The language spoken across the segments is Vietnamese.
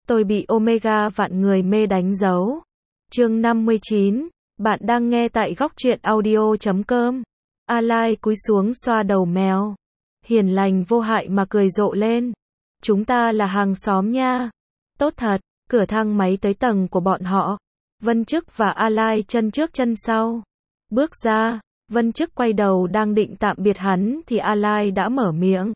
Tôi bị Omega vạn người mê đánh dấu. Chương 59, bạn đang nghe tại góc truyện audio.com. A Lai cúi xuống xoa đầu mèo. Hiền lành vô hại mà cười rộ lên. Chúng ta là hàng xóm nha. Tốt thật, cửa thang máy tới tầng của bọn họ. Vân Chức và A Lai chân trước chân sau. Bước ra, Vân Chức quay đầu đang định tạm biệt hắn thì A Lai đã mở miệng.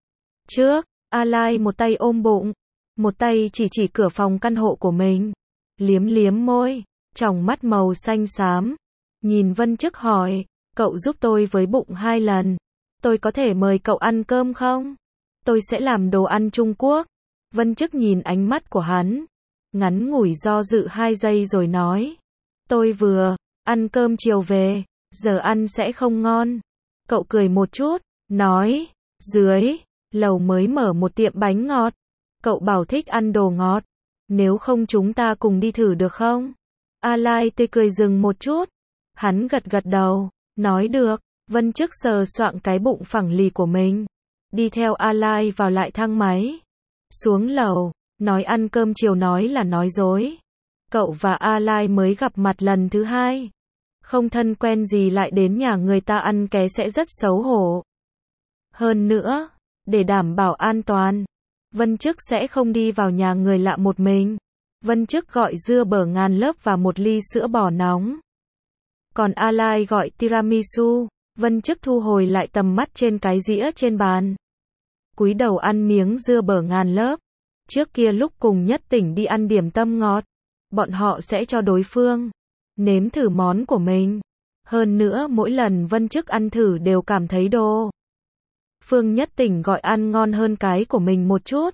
Trước, A Lai một tay ôm bụng, một tay chỉ cửa phòng căn hộ của mình. Liếm liếm môi, tròng mắt màu xanh xám. Nhìn Vân Chức hỏi, cậu giúp tôi với bụng 2 lần. Tôi có thể mời cậu ăn cơm không? Tôi sẽ làm đồ ăn Trung Quốc. Vân Chức nhìn ánh mắt của hắn. Ngắn ngủi do dự 2 giây rồi nói. Tôi vừa ăn cơm chiều về, giờ ăn sẽ không ngon. Cậu cười một chút, nói, dưới lầu mới mở một tiệm bánh ngọt. Cậu bảo thích ăn đồ ngọt. Nếu không chúng ta cùng đi thử được không? A Lai tươi cười dừng một chút. Hắn gật gật đầu, nói được. Vân Chức sờ soạng cái bụng phẳng lì của mình. Đi theo A Lai vào lại thang máy. Xuống lầu, nói ăn cơm chiều nói là nói dối. Cậu và A Lai mới gặp mặt lần thứ 2. Không thân quen gì lại đến nhà người ta ăn ké sẽ rất xấu hổ. Hơn nữa, để đảm bảo an toàn, Vân Chức sẽ không đi vào nhà người lạ một mình. Vân Chức gọi dưa bở ngàn lớp và một ly sữa bò nóng. Còn A Lai gọi tiramisu. Vân Chức thu hồi lại tầm mắt trên cái dĩa trên bàn. Cúi đầu ăn miếng dưa bở ngàn lớp. Trước kia lúc cùng Nhất Tỉnh đi ăn điểm tâm ngọt, bọn họ sẽ cho đối phương nếm thử món của mình. Hơn nữa mỗi lần Vân Chức ăn thử đều cảm thấy đồ Phương Nhất Tỉnh gọi ăn ngon hơn cái của mình một chút.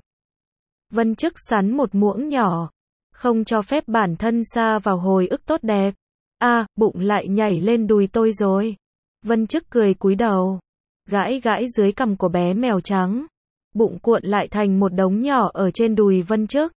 Vân Chức sắn một muỗng nhỏ, không cho phép bản thân sa vào hồi ức tốt đẹp. Bụng lại nhảy lên đùi tôi rồi. Vân Chức cười cúi đầu, gãi gãi dưới cằm của bé mèo trắng. Bụng cuộn lại thành một đống nhỏ ở trên đùi Vân Chức.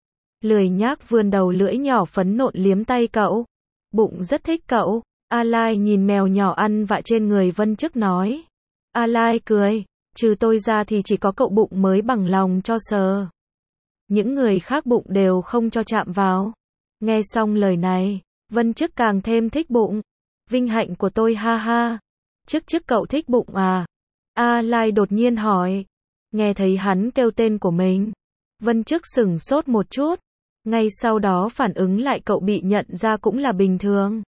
Lười nhác vươn đầu lưỡi nhỏ phấn nộn liếm tay cậu. Bụng rất thích cậu. A Lai nhìn mèo nhỏ ăn vạ trên người Vân Chức nói. A Lai cười, trừ tôi ra thì chỉ có cậu bụng mới bằng lòng cho sờ. Những người khác bụng đều không cho chạm vào. Nghe xong lời này, Vân Chức càng thêm thích bụng. Vinh hạnh của tôi ha ha. Chức cậu thích bụng à? A Lai đột nhiên hỏi. Nghe thấy hắn kêu tên của mình, Vân Chức sửng sốt một chút. Ngay sau đó phản ứng lại cậu bị nhận ra cũng là bình thường.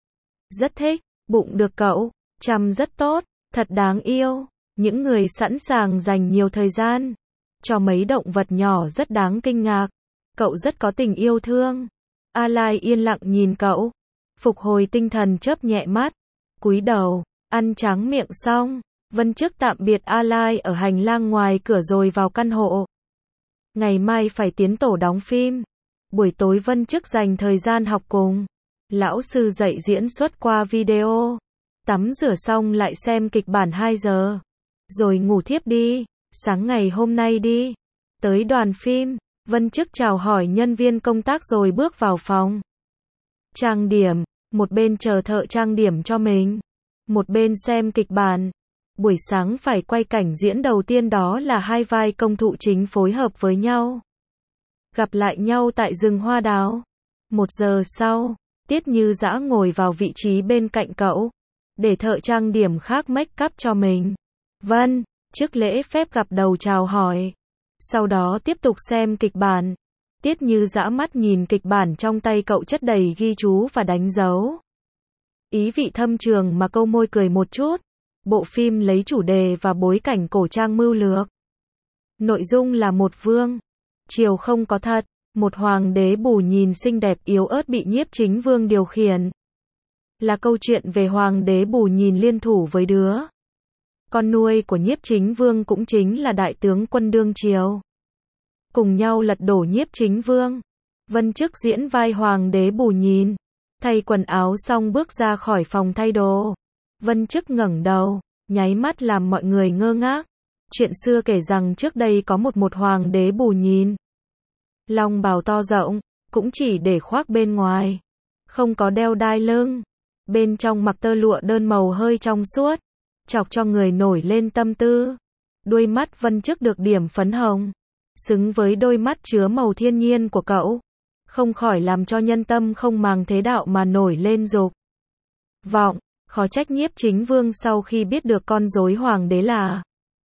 Rất thích, bụng được cậu chăm rất tốt, thật đáng yêu. Những người sẵn sàng dành nhiều thời gian cho mấy động vật nhỏ rất đáng kinh ngạc. Cậu rất có tình yêu thương. A Lai yên lặng nhìn cậu, phục hồi tinh thần chớp nhẹ mắt, cúi đầu, ăn tráng miệng xong. Vân Chức tạm biệt A Lai ở hành lang ngoài cửa rồi vào căn hộ. Ngày mai phải tiến tổ đóng phim. Buổi tối Vân Chức dành thời gian học cùng lão sư dạy diễn xuất qua video. Tắm rửa xong lại xem kịch bản 2 giờ. Rồi ngủ thiếp đi. Sáng ngày hôm nay đi tới đoàn phim, Vân Chức chào hỏi nhân viên công tác rồi bước vào phòng trang điểm. Một bên chờ thợ trang điểm cho mình, một bên xem kịch bản. Buổi sáng phải quay cảnh diễn đầu tiên, đó là 2 vai công thụ chính phối hợp với nhau. Gặp lại nhau tại rừng hoa đào. 1 giờ sau, Tiết Như Dã ngồi vào vị trí bên cạnh cậu, để thợ trang điểm khác make up cho mình. Vân Chức lễ phép gặp đầu chào hỏi. Sau đó tiếp tục xem kịch bản. Tiết Như Dã mắt nhìn kịch bản trong tay cậu chất đầy ghi chú và đánh dấu. Ý vị thâm trường mà câu môi cười một chút. Bộ phim lấy chủ đề và bối cảnh cổ trang mưu lược. Nội dung là một vương triều không có thật, một hoàng đế bù nhìn xinh đẹp yếu ớt bị Nhiếp Chính Vương điều khiển. Là câu chuyện về hoàng đế bù nhìn liên thủ với đứa con nuôi của Nhiếp Chính Vương, cũng chính là đại tướng quân đương triều, cùng nhau lật đổ Nhiếp Chính Vương. Vân Chức diễn vai hoàng đế bù nhìn, thay quần áo xong bước ra khỏi phòng thay đồ. Vân Chức ngẩng đầu, nháy mắt làm mọi người ngơ ngác. Chuyện xưa kể rằng trước đây có một hoàng đế bù nhìn. Long bào to rộng, cũng chỉ để khoác bên ngoài, không có đeo đai lưng. Bên trong mặc tơ lụa đơn màu hơi trong suốt, chọc cho người nổi lên tâm tư. Đuôi mắt Vân Chức được điểm phấn hồng. xứng với đôi mắt chứa màu thiên nhiên của cậu, không khỏi làm cho nhân tâm không màng thế đạo mà nổi lên dục vọng. Khó trách Nhiếp Chính Vương sau khi biết được con rối hoàng đế là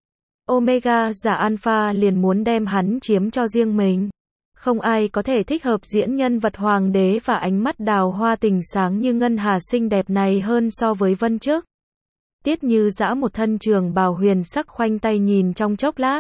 Omega giả Alpha liền muốn đem hắn chiếm cho riêng mình. Không ai có thể thích hợp diễn nhân vật hoàng đế và ánh mắt đào hoa tình sáng như ngân hà xinh đẹp này hơn so với Vân Chức. Tiết Như Dã một thân trường bào huyền sắc khoanh tay nhìn trong chốc lát,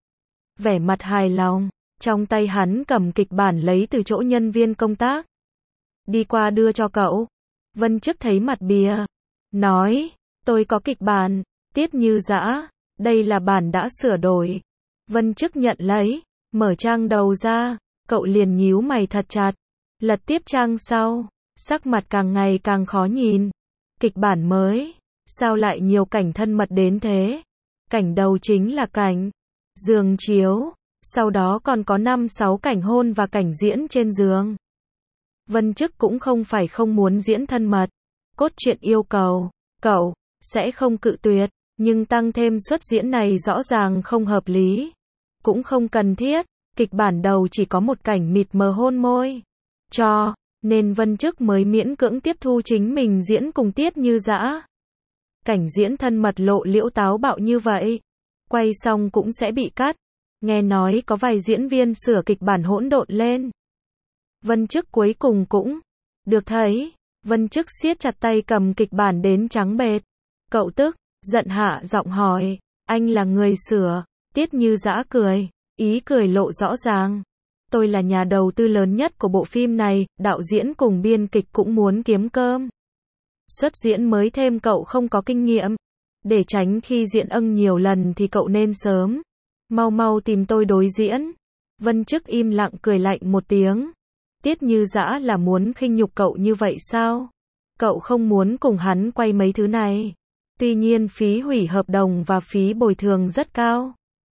vẻ mặt hài lòng, trong tay hắn cầm kịch bản lấy từ chỗ nhân viên công tác, đi qua đưa cho cậu. Vân Chức thấy mặt bìa, nói, tôi có kịch bản. Tiết Như Dã, đây là bản đã sửa đổi. Vân Chức nhận lấy, mở trang đầu ra, cậu liền nhíu mày thật chặt, lật tiếp trang sau, sắc mặt càng ngày càng khó nhìn. Kịch bản mới, sao lại nhiều cảnh thân mật đến thế? Cảnh đầu chính là cảnh giường chiếu, sau đó còn có 5-6 cảnh hôn và cảnh diễn trên giường. Vân Chức cũng không phải không muốn diễn thân mật, cốt truyện yêu cầu, cậu sẽ không cự tuyệt, nhưng tăng thêm suất diễn này rõ ràng không hợp lý, cũng không cần thiết. Kịch bản đầu chỉ có một cảnh mịt mờ hôn môi, cho nên Vân Chức mới miễn cưỡng tiếp thu chính mình diễn cùng Tiết Như Dã. Cảnh diễn thân mật lộ liễu táo bạo như vậy, quay xong cũng sẽ bị cắt. Nghe nói có vài diễn viên sửa kịch bản hỗn độn lên. Vân Chức cuối cùng cũng được thấy. Vân Chức siết chặt tay cầm kịch bản đến trắng bệch. Cậu tức giận hạ giọng hỏi, anh là người sửa? Tiết Như Dã cười, ý cười lộ rõ ràng. Tôi là nhà đầu tư lớn nhất của bộ phim này, đạo diễn cùng biên kịch cũng muốn kiếm cơm. Xuất diễn mới thêm cậu không có kinh nghiệm. Để tránh khi diễn nhiều lần thì cậu nên sớm mau tìm tôi đối diễn. Vân Chức im lặng cười lạnh một tiếng. Tiết Như Dã là muốn khinh nhục cậu như vậy sao? Cậu không muốn cùng hắn quay mấy thứ này. Tuy nhiên phí hủy hợp đồng và phí bồi thường rất cao.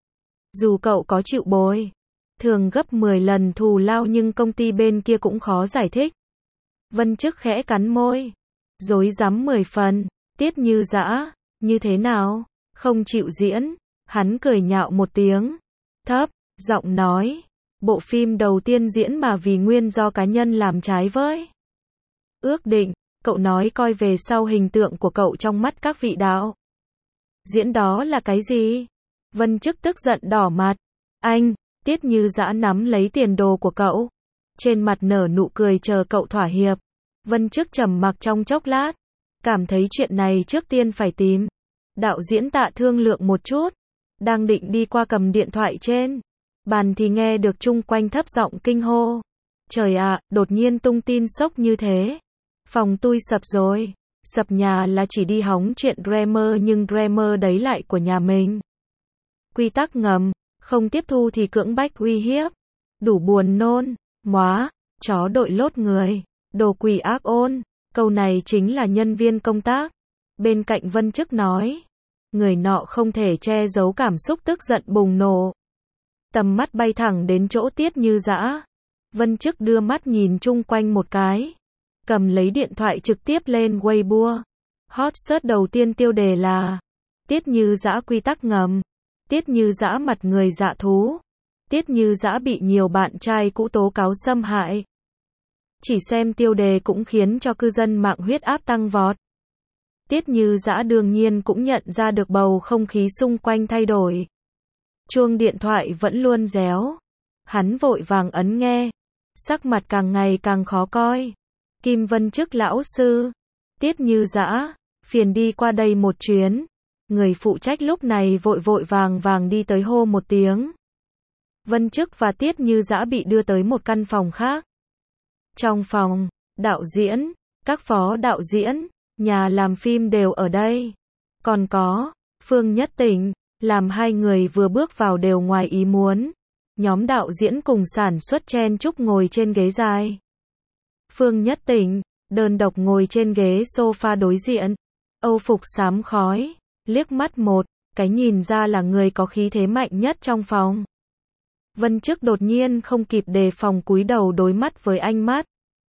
Dù cậu có chịu bồi thường gấp 10 lần thù lao nhưng công ty bên kia cũng khó giải thích. Vân Chức khẽ cắn môi, rối rắm 10 phần. Tiết Như Dã, như thế nào? Không chịu diễn? Hắn cười nhạo một tiếng, thấp giọng nói, bộ phim đầu tiên diễn mà vì nguyên do cá nhân làm trái với ước định. Cậu nói coi về sau hình tượng của cậu trong mắt các vị đạo diễn đó là cái gì? Vân Chức tức giận đỏ mặt. Anh, Tiết Như Dã nắm lấy tiền đồ của cậu, trên mặt nở nụ cười chờ cậu thỏa hiệp. Vân Chức trầm mặc trong chốc lát, cảm thấy chuyện này trước tiên phải tìm đạo diễn Tạ thương lượng một chút. Đang định đi qua cầm điện thoại trên bàn thì nghe được chung quanh thấp giọng kinh hô. Trời ạ, đột nhiên tung tin sốc như thế. Phòng tui sập rồi. Sập nhà là chỉ đi hóng chuyện Dreamer nhưng Dreamer đấy lại của nhà mình. Quy tắc ngầm, không tiếp thu thì cưỡng bách uy hiếp. Đủ buồn nôn, móa, chó đội lốt người, đồ quỷ ác ôn. Câu này chính là nhân viên công tác bên cạnh Vân Chức nói. Người nọ không thể che giấu cảm xúc tức giận bùng nổ. Tầm mắt bay thẳng đến chỗ Tiết Như Dã. Vân Chức đưa mắt nhìn chung quanh một cái, cầm lấy điện thoại trực tiếp lên Weibo. Hot search đầu tiên tiêu đề là Tiết Như Dã quy tắc ngầm. Tiết Như Dã mặt người dạ thú. Tiết Như Dã bị nhiều bạn trai cũ tố cáo xâm hại. Chỉ xem tiêu đề cũng khiến cho cư dân mạng huyết áp tăng vọt. Tiết Như Dã đương nhiên cũng nhận ra được bầu không khí xung quanh thay đổi. Chuông điện thoại vẫn luôn réo. Hắn vội vàng ấn nghe. Sắc mặt càng ngày càng khó coi. Kim Vân Chức lão sư. Tiết Như Dã, phiền đi qua đây một chuyến. Người phụ trách lúc này vội vàng đi tới hô một tiếng. Vân Chức và Tiết Như Dã bị đưa tới một căn phòng khác. Trong phòng, đạo diễn, các phó đạo diễn, nhà làm phim đều ở đây. Còn có Phương Nhất Tịnh. Làm hai người vừa bước vào đều ngoài ý muốn. Nhóm đạo diễn cùng sản xuất chen chúc ngồi trên ghế dài. Phương Nhất Tịnh đơn độc ngồi trên ghế sofa đối diện. Âu phục xám khói, liếc mắt một cái nhìn ra là người có khí thế mạnh nhất trong phòng. Vân Chức đột nhiên không kịp đề phòng cúi đầu đối mắt với ánh mắt.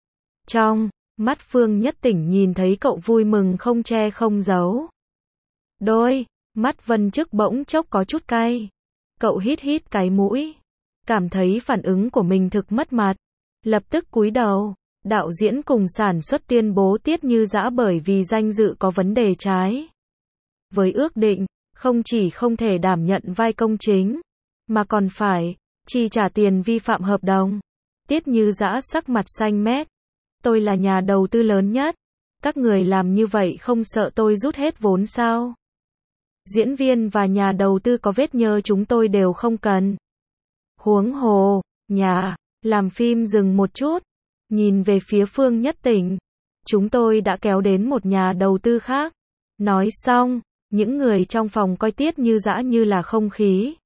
Trong mắt Phương Nhất Tịnh nhìn thấy cậu vui mừng không che không giấu. Đôi mắt Vân Chức bỗng chốc có chút cay. Cậu hít cái mũi. cảm thấy phản ứng của mình thực mất mặt, lập tức cúi đầu. Đạo diễn cùng sản xuất tuyên bố Tiết Như Dã bởi vì danh dự có vấn đề trái với ước định, không chỉ không thể đảm nhận vai công chính, mà còn phải chi trả tiền vi phạm hợp đồng. Tiết Như Dã sắc mặt xanh mét. Tôi là nhà đầu tư lớn nhất. Các người làm như vậy không sợ tôi rút hết vốn sao? Diễn viên và nhà đầu tư có vết nhơ chúng tôi đều không cần. Huống hồ, nhà làm phim dừng một chút, nhìn về phía Phương Nhất Tỉnh. Chúng tôi đã kéo đến một nhà đầu tư khác. Nói xong, những người trong phòng coi Tiết Như Dã như là không khí.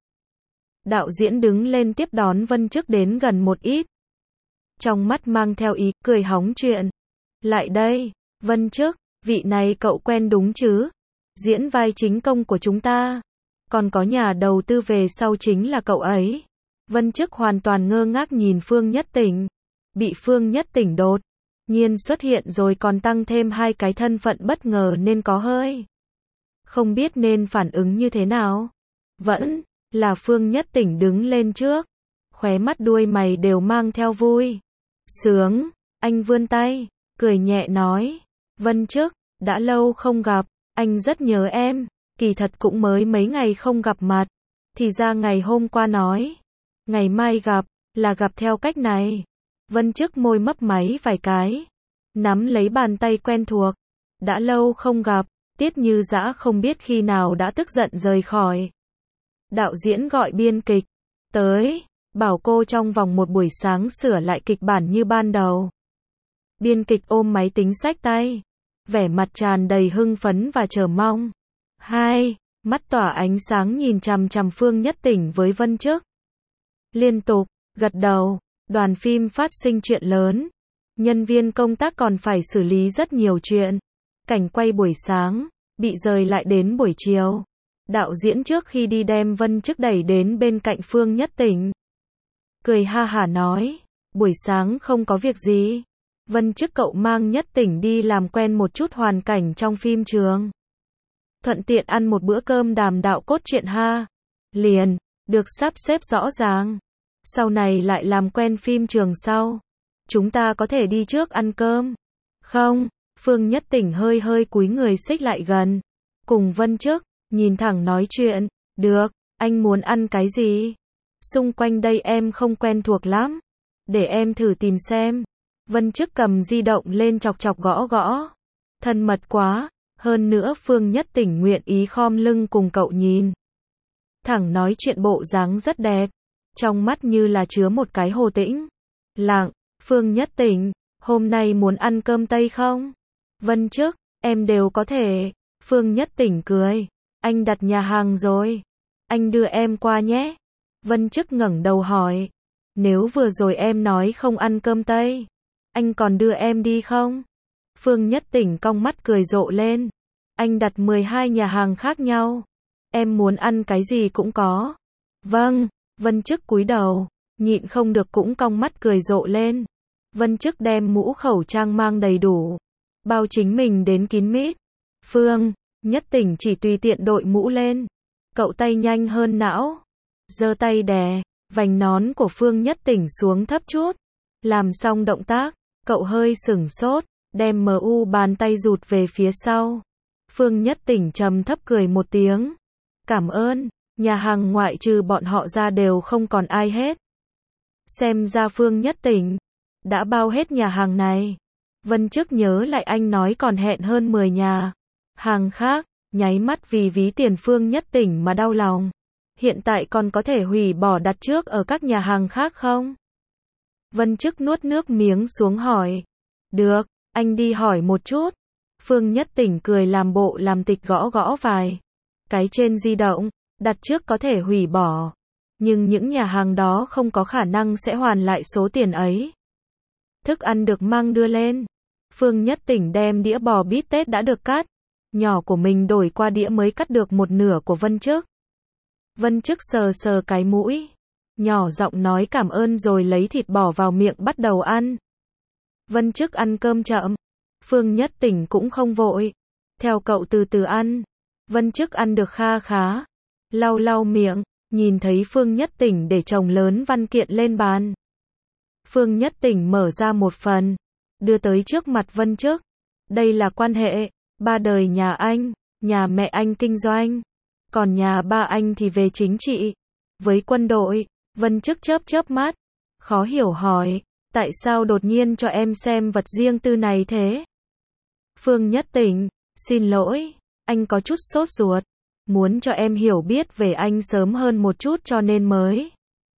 Đạo diễn đứng lên tiếp đón Vân Chức đến gần một ít. Trong mắt mang theo ý cười hóng chuyện. Lại đây, Vân Chức, vị này cậu quen đúng chứ? Diễn vai chính công của chúng ta. Còn có nhà đầu tư về sau chính là cậu ấy. Vân Chức hoàn toàn ngơ ngác nhìn Phương Nhất Tỉnh. Bị Phương Nhất Tỉnh đột nhiên xuất hiện rồi còn tăng thêm hai cái thân phận bất ngờ nên có hơi không biết nên phản ứng như thế nào. Vẫn là Phương Nhất Tỉnh đứng lên trước. Khóe mắt đuôi mày đều mang theo vui sướng. Anh vươn tay, cười nhẹ nói. Vân Chức, đã lâu không gặp, anh rất nhớ em. Kỳ thật cũng mới mấy ngày không gặp mặt. Thì ra ngày hôm qua nói ngày mai gặp, là gặp theo cách này. Vân Chức môi mấp máy vài cái, nắm lấy bàn tay quen thuộc. Đã lâu không gặp, Tiết Như Dã không biết khi nào đã tức giận rời khỏi. Đạo diễn gọi biên kịch tới, bảo cô trong vòng một buổi sáng sửa lại kịch bản như ban đầu. Biên kịch ôm máy tính xách tay, vẻ mặt tràn đầy hưng phấn và chờ mong. Hai mắt tỏa ánh sáng nhìn chằm chằm Phương Nhất Tỉnh với Vân Chức. Liên tục gật đầu. Đoàn phim phát sinh chuyện lớn. Nhân viên công tác còn phải xử lý rất nhiều chuyện. Cảnh quay buổi sáng bị rời lại đến buổi chiều. Đạo diễn trước khi đi đem Vân Chức đẩy đến bên cạnh Phương Nhất Tỉnh. Cười ha hả nói, buổi sáng không có việc gì. Vân Chức cậu mang Nhất Tỉnh đi làm quen một chút hoàn cảnh trong phim trường. Thuận tiện ăn một bữa cơm đàm đạo cốt truyện ha. Liền, được sắp xếp rõ ràng. Sau này lại làm quen phim trường sau. Chúng ta có thể đi trước ăn cơm. Không, Phương Nhất Tỉnh hơi hơi cúi người xích lại gần. Cùng Vân Chức, nhìn thẳng nói chuyện. Được, anh muốn ăn cái gì? Xung quanh đây em không quen thuộc lắm. Để em thử tìm xem. Vân Chức cầm di động lên chọc chọc gõ gõ. Thân mật quá, hơn nữa Phương Nhất Tỉnh nguyện ý khom lưng cùng cậu nhìn. Thẳng nói chuyện bộ dáng rất đẹp. Trong mắt như là chứa một cái hồ tĩnh lặng. Phương Nhất Tỉnh, hôm nay muốn ăn cơm Tây không? Vân Chức, em đều có thể. Phương Nhất Tỉnh cười. Anh đặt nhà hàng rồi. Anh đưa em qua nhé. Vân Chức ngẩng đầu hỏi. Nếu vừa rồi em nói không ăn cơm Tây, anh còn đưa em đi không? Phương Nhất Tỉnh cong mắt cười rộ lên. Anh đặt 12 nhà hàng khác nhau. Em muốn ăn cái gì cũng có. Vâng. Vân Chức cúi đầu, nhịn không được cũng cong mắt cười rộ lên. Vân Chức đem mũ khẩu trang mang đầy đủ, bao chính mình đến kín mít. Phương Nhất Tỉnh chỉ tùy tiện đội mũ lên. Cậu tay nhanh hơn não, giơ tay đè vành nón của Phương Nhất Tỉnh xuống thấp chút. Làm xong động tác, cậu hơi sửng sốt, đem bàn tay rụt về phía sau. Phương Nhất Tỉnh trầm thấp cười một tiếng. Cảm ơn. Nhà hàng ngoại trừ bọn họ ra đều không còn ai hết. Xem ra Phương Nhất Tỉnh đã bao hết nhà hàng này. Vân Chức nhớ lại anh nói còn hẹn hơn 10 nhà hàng khác, nháy mắt vì ví tiền Phương Nhất Tỉnh mà đau lòng. Hiện tại còn có thể hủy bỏ đặt trước ở các nhà hàng khác không? Vân Chức nuốt nước miếng xuống hỏi. Được, anh đi hỏi một chút. Phương Nhất Tỉnh cười làm bộ làm tịch gõ gõ vài cái trên di động. Đặt trước có thể hủy bỏ, nhưng những nhà hàng đó không có khả năng sẽ hoàn lại số tiền ấy. Thức ăn được mang đưa lên. Phương Nhất Tỉnh đem đĩa bò bít tết đã được cắt nhỏ của mình đổi qua đĩa mới cắt được một nửa của Vân Chức. Vân Chức sờ sờ cái mũi, nhỏ giọng nói cảm ơn rồi lấy thịt bò vào miệng bắt đầu ăn. Vân Chức ăn cơm chậm. Phương Nhất Tỉnh cũng không vội. Theo cậu từ từ ăn. Vân Chức ăn được kha khá. Lau lau miệng, nhìn thấy Phương Nhất Tỉnh để chồng lớn văn kiện lên bàn. Phương Nhất Tỉnh mở ra một phần, đưa tới trước mặt Vân Chức. Đây là quan hệ, 3 đời nhà anh, nhà mẹ anh kinh doanh, còn nhà ba anh thì về chính trị, với quân đội. Vân Chức chớp chớp mắt, khó hiểu hỏi, tại sao đột nhiên cho em xem vật riêng tư này thế? Phương Nhất Tỉnh, xin lỗi, anh có chút sốt ruột, muốn cho em hiểu biết về anh sớm hơn một chút cho nên mới.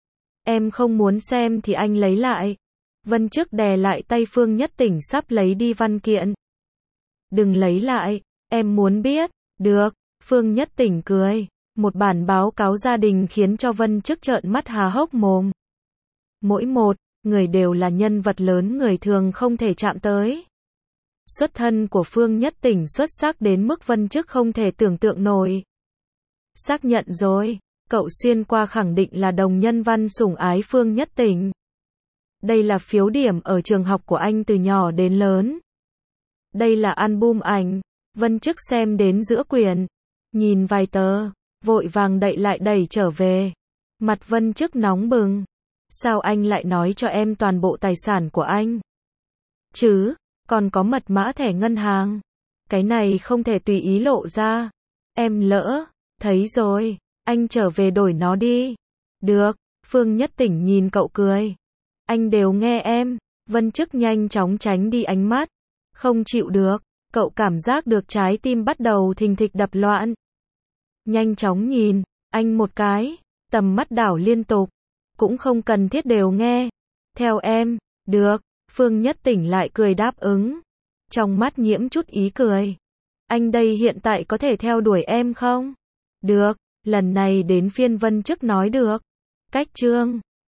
Em không muốn xem thì anh lấy lại. Vân Chức đè lại tay Phương Nhất Tỉnh sắp lấy đi văn kiện. Đừng lấy lại, em muốn biết. Được, Phương Nhất Tỉnh cười. Một bản báo cáo gia đình khiến cho Vân Chức trợn mắt há hốc mồm. Mỗi một người đều là nhân vật lớn người thường không thể chạm tới. Xuất thân của Phương Nhất Tỉnh xuất sắc đến mức Vân Chức không thể tưởng tượng nổi. Xác nhận rồi, cậu xuyên qua khẳng định là đồng nhân văn sủng ái Phương Nhất Tỉnh. Đây là phiếu điểm ở trường học của anh từ nhỏ đến lớn. Đây là album ảnh. Vân Chức xem đến giữa quyển, nhìn vài tờ, vội vàng đậy lại đẩy trở về. Mặt Vân Chức nóng bừng. Sao anh lại nói cho em toàn bộ tài sản của anh? Chứ, còn có mật mã thẻ ngân hàng. Cái này không thể tùy ý lộ ra. Em lỡ, thấy rồi, anh trở về đổi nó đi. Được, Phương Nhất Tỉnh nhìn cậu cười. Anh đều nghe em. Vân Chức nhanh chóng tránh đi ánh mắt. Không chịu được, cậu cảm giác được trái tim bắt đầu thình thịch đập loạn. Nhanh chóng nhìn, anh một cái, tầm mắt đảo liên tục. Cũng không cần thiết đều nghe. Theo em, được, Phương Nhất Tỉnh lại cười đáp ứng. Trong mắt nhiễm chút ý cười. Anh đây hiện tại có thể theo đuổi em không? Được, lần này đến phiên Vân Chức nói được. Cách chương